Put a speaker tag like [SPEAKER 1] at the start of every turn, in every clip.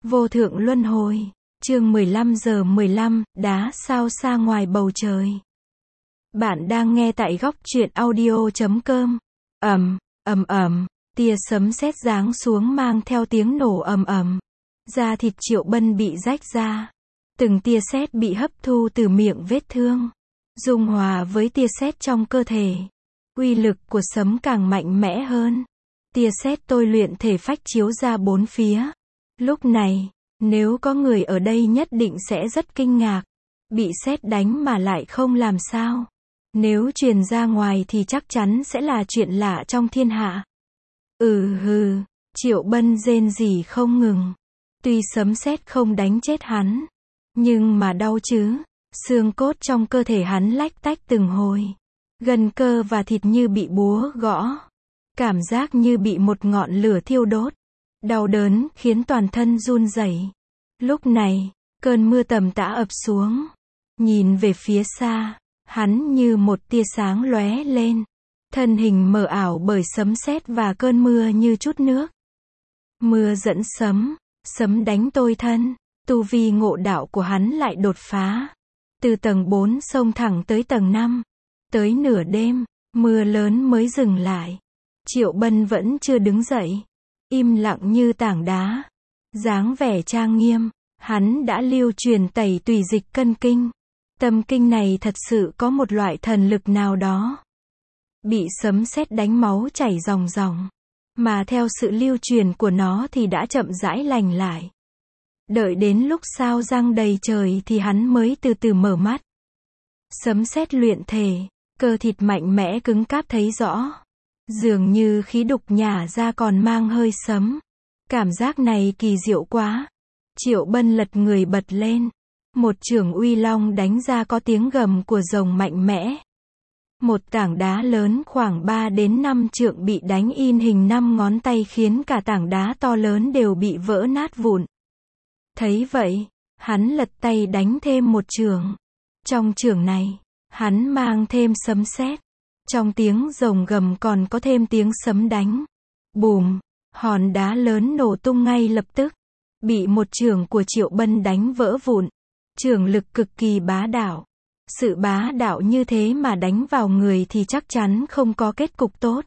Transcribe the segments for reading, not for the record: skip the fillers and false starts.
[SPEAKER 1] Vô thượng luân hồi. Chương 15:15, đá sao xa ngoài bầu trời. Bạn đang nghe tại góc truyện audio.com. Tia sấm sét giáng xuống mang theo tiếng nổ ầm ầm. Da thịt Triệu Bân bị rách ra. Từng tia sét bị hấp thu từ miệng vết thương, dung hòa với tia sét trong cơ thể. Uy lực của sấm càng mạnh mẽ hơn. Tia sét tôi luyện thể phách chiếu ra bốn phía. Lúc này, nếu có người ở đây nhất định sẽ rất kinh ngạc. Bị sét đánh mà lại không làm sao. Nếu truyền ra ngoài thì chắc chắn sẽ là chuyện lạ trong thiên hạ. Triệu Bân rên rỉ không ngừng. Tuy sấm sét không đánh chết hắn, nhưng mà đau chứ. Xương cốt trong cơ thể hắn lách tách từng hồi. Gân cơ và thịt như bị búa gõ. Cảm giác như bị một ngọn lửa thiêu đốt. Đau đớn khiến toàn thân run rẩy. Lúc này, cơn mưa tầm tã ập xuống. Nhìn về phía xa, hắn như một tia sáng lóe lên. Thân hình mờ ảo bởi sấm sét và cơn mưa như chút nước. Mưa dẫn sấm, sấm đánh tôi thân. Tu vi ngộ đạo của hắn lại đột phá. Từ tầng 4 xông thẳng tới tầng 5. Tới nửa đêm, mưa lớn mới dừng lại. Triệu Bân vẫn chưa đứng dậy. Im lặng như tảng đá. Dáng vẻ trang nghiêm. Hắn đã lưu truyền tẩy tùy dịch cân kinh. Tâm kinh này thật sự có một loại thần lực nào đó. Bị sấm sét đánh máu chảy ròng ròng. Mà theo sự lưu truyền của nó thì đã chậm rãi lành lại. Đợi đến lúc sao răng đầy trời thì hắn mới từ từ mở mắt. Sấm sét luyện thể, cơ thịt mạnh mẽ cứng cáp thấy rõ. Dường như khí đục nhả ra còn mang hơi sấm. Cảm giác này kỳ diệu quá. Triệu Bân lật người bật lên. Một chưởng uy long đánh ra có tiếng gầm của rồng mạnh mẽ. Một tảng đá lớn khoảng 3 đến 5 trượng bị đánh in hình 5 ngón tay khiến cả tảng đá to lớn đều bị vỡ nát vụn. Thấy vậy, hắn lật tay đánh thêm một chưởng. Trong chưởng này, hắn mang thêm sấm sét. Trong tiếng rồng gầm còn có thêm tiếng sấm đánh. Bùm, hòn đá lớn nổ tung ngay lập tức. Bị một chưởng của Triệu Bân đánh vỡ vụn. Chưởng lực cực kỳ bá đạo. Sự bá đạo như thế mà đánh vào người thì chắc chắn không có kết cục tốt.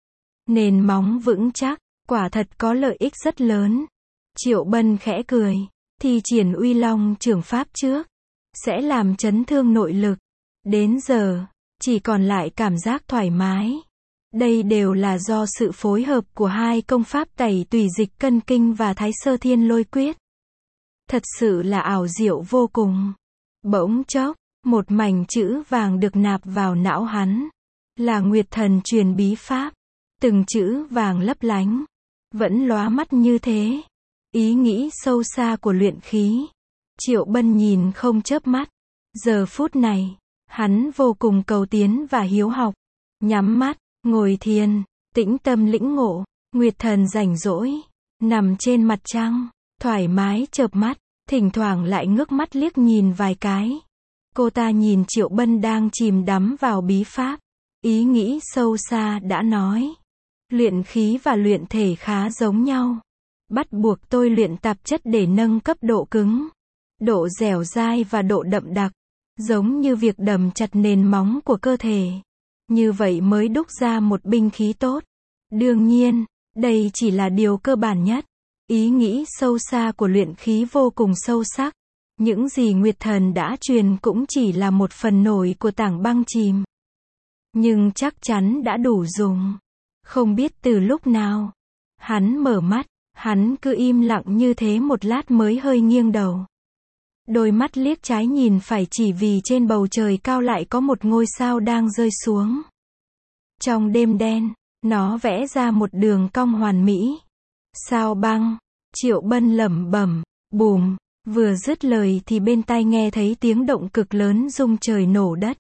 [SPEAKER 1] Nền móng vững chắc, quả thật có lợi ích rất lớn. Triệu Bân khẽ cười, thi triển uy long chưởng pháp trước. Sẽ làm chấn thương nội lực. Đến giờ, chỉ còn lại cảm giác thoải mái. Đây đều là do sự phối hợp của hai công pháp tẩy tùy dịch cân kinh và Thái Sơ Thiên Lôi Quyết. Thật sự là ảo diệu vô cùng. Bỗng chốc, một mảnh chữ vàng được nạp vào não hắn. Là Nguyệt Thần truyền bí pháp. Từng chữ vàng lấp lánh. Vẫn lóa mắt như thế. Ý nghĩ sâu xa của luyện khí. Triệu Bân nhìn không chớp mắt. Giờ phút này, hắn vô cùng cầu tiến và hiếu học. Nhắm mắt, ngồi thiền, tĩnh tâm lĩnh ngộ. Nguyệt Thần rảnh rỗi, nằm trên mặt trăng, thoải mái chợp mắt, thỉnh thoảng lại ngước mắt liếc nhìn vài cái. Cô ta nhìn Triệu Bân đang chìm đắm vào bí pháp. Ý nghĩ sâu xa đã nói. Luyện khí và luyện thể khá giống nhau. Bắt buộc tôi luyện tạp chất để nâng cấp độ cứng, độ dẻo dai và độ đậm đặc. Giống như việc đầm chặt nền móng của cơ thể. Như vậy mới đúc ra một binh khí tốt. Đương nhiên, đây chỉ là điều cơ bản nhất. Ý nghĩ sâu xa của luyện khí vô cùng sâu sắc. Những gì Nguyệt Thần đã truyền cũng chỉ là một phần nổi của tảng băng chìm. Nhưng chắc chắn đã đủ dùng. Không biết từ lúc nào. Hắn mở mắt, hắn cứ im lặng như thế một lát mới hơi nghiêng đầu. Đôi mắt liếc trái nhìn phải chỉ vì trên bầu trời cao lại có một ngôi sao đang rơi xuống. Trong đêm đen, nó vẽ ra một đường cong hoàn mỹ. Sao băng, Triệu Bân lẩm bẩm, bùm, vừa dứt lời thì bên tai nghe thấy tiếng động cực lớn rung trời nổ đất.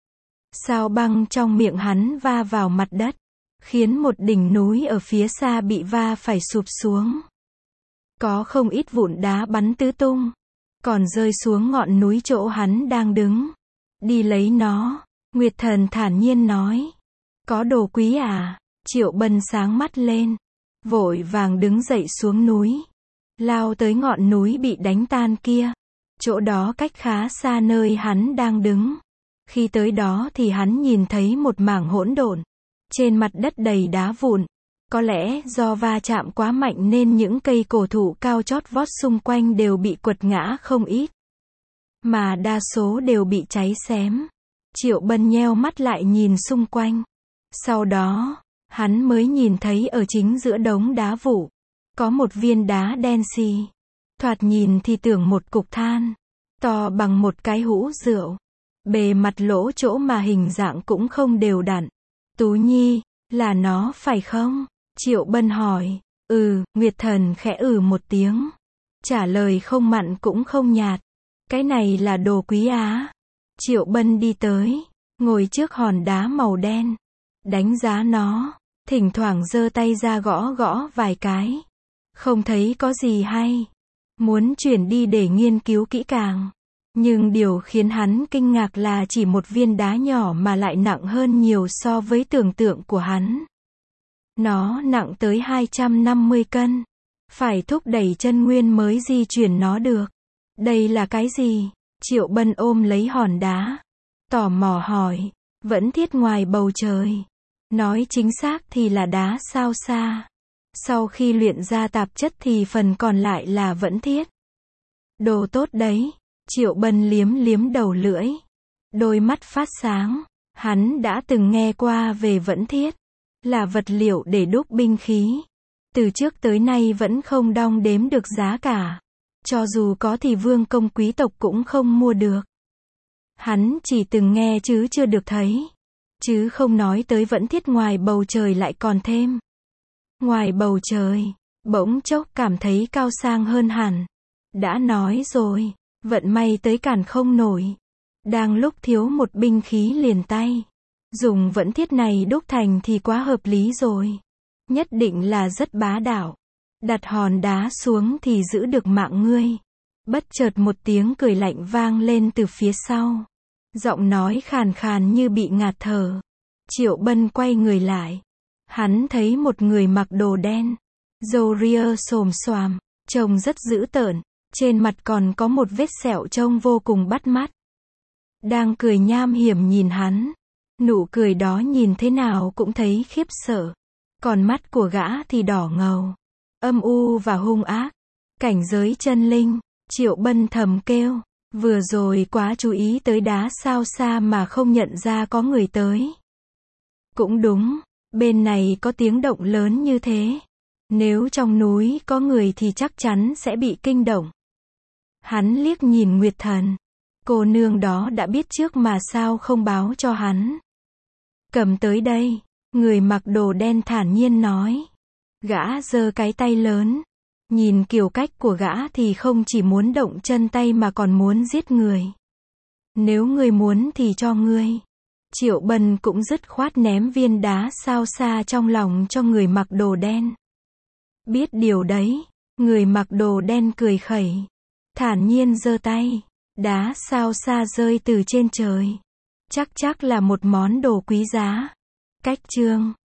[SPEAKER 1] Sao băng trong miệng hắn va vào mặt đất, khiến một đỉnh núi ở phía xa bị va phải sụp xuống. Có không ít vụn đá bắn tứ tung. Còn rơi xuống ngọn núi chỗ hắn đang đứng. Đi lấy nó, Nguyệt Thần thản nhiên nói. Có đồ quý à? Triệu Bân sáng mắt lên. Vội vàng đứng dậy xuống núi. lao tới ngọn núi bị đánh tan kia. Chỗ đó cách khá xa nơi hắn đang đứng. Khi tới đó thì hắn nhìn thấy một mảng hỗn độn. Trên mặt đất đầy đá vụn. Có lẽ do va chạm quá mạnh nên những cây cổ thụ cao chót vót xung quanh đều bị quật ngã không ít. Mà đa số đều bị cháy xém. Triệu Bân nheo mắt lại nhìn xung quanh. Sau đó, hắn mới nhìn thấy ở chính giữa đống đá vụn, có một viên đá đen xì. Thoạt nhìn thì tưởng một cục than, to bằng một cái hũ rượu. Bề mặt lỗ chỗ mà hình dạng cũng không đều đặn. Tú Nhi, là nó phải không? Triệu Bân hỏi. Nguyệt Thần khẽ một tiếng. Trả lời không mặn cũng không nhạt. Cái này là đồ quý á. Triệu Bân đi tới, ngồi trước hòn đá màu đen. Đánh giá nó, thỉnh thoảng giơ tay ra gõ gõ vài cái. Không thấy có gì hay. Muốn chuyển đi để nghiên cứu kỹ càng. Nhưng điều khiến hắn kinh ngạc là chỉ một viên đá nhỏ mà lại nặng hơn nhiều so với tưởng tượng của hắn. Nó nặng tới 250 cân. Phải thúc đẩy chân nguyên mới di chuyển nó được. Đây là cái gì? Triệu Bân ôm lấy hòn đá. Tò mò hỏi. Vẫn thiết ngoài bầu trời. Nói chính xác thì là đá sao xa. Sau khi luyện ra tạp chất thì phần còn lại là vẫn thiết. Đồ tốt đấy. Triệu Bân liếm liếm đầu lưỡi. Đôi mắt phát sáng. Hắn đã từng nghe qua về vẫn thiết. Là vật liệu để đúc binh khí. Từ trước tới nay vẫn không đong đếm được giá cả. Cho dù có thì vương công quý tộc cũng không mua được. Hắn chỉ từng nghe chứ chưa được thấy. Chứ không nói tới vẫn thiết ngoài bầu trời lại còn thêm. Ngoài bầu trời, bỗng chốc cảm thấy cao sang hơn hẳn. Đã nói rồi, vận may tới cản không nổi. Đang lúc thiếu một binh khí liền tay. Dùng vẫn thiết này đúc thành thì quá hợp lý rồi. Nhất định là rất bá đạo. Đặt hòn đá xuống thì giữ được mạng ngươi. Bất chợt một tiếng cười lạnh vang lên từ phía sau. Giọng nói khàn khàn như bị ngạt thở. Triệu Bân quay người lại. Hắn thấy một người mặc đồ đen. Râu ria xồm xoàm. Trông rất dữ tợn. Trên mặt còn có một vết sẹo trông vô cùng bắt mắt. Đang cười nham hiểm nhìn hắn. Nụ cười đó nhìn thế nào cũng thấy khiếp sợ. Còn mắt của gã thì đỏ ngầu. Âm u và hung ác. Cảnh giới chân linh. Triệu Bân thầm kêu. Vừa rồi quá chú ý tới đá sao xa mà không nhận ra có người tới. Cũng đúng. Bên này có tiếng động lớn như thế. Nếu trong núi có người thì chắc chắn sẽ bị kinh động. Hắn liếc nhìn Nguyệt Thần. Cô nương đó đã biết trước mà sao không báo cho hắn. Cầm tới đây. Người mặc đồ đen thản nhiên nói. Gã giơ cái tay lớn. Nhìn kiểu cách của gã thì không chỉ muốn động chân tay mà còn muốn giết người. Nếu ngươi muốn thì cho ngươi. Triệu Bân cũng dứt khoát ném viên đá sao xa trong lòng cho người mặc đồ đen. Biết điều đấy, người mặc đồ đen cười khẩy. Thản nhiên giơ tay. Đá sao xa rơi từ trên trời. Chắc là một món đồ quý giá. Cách chương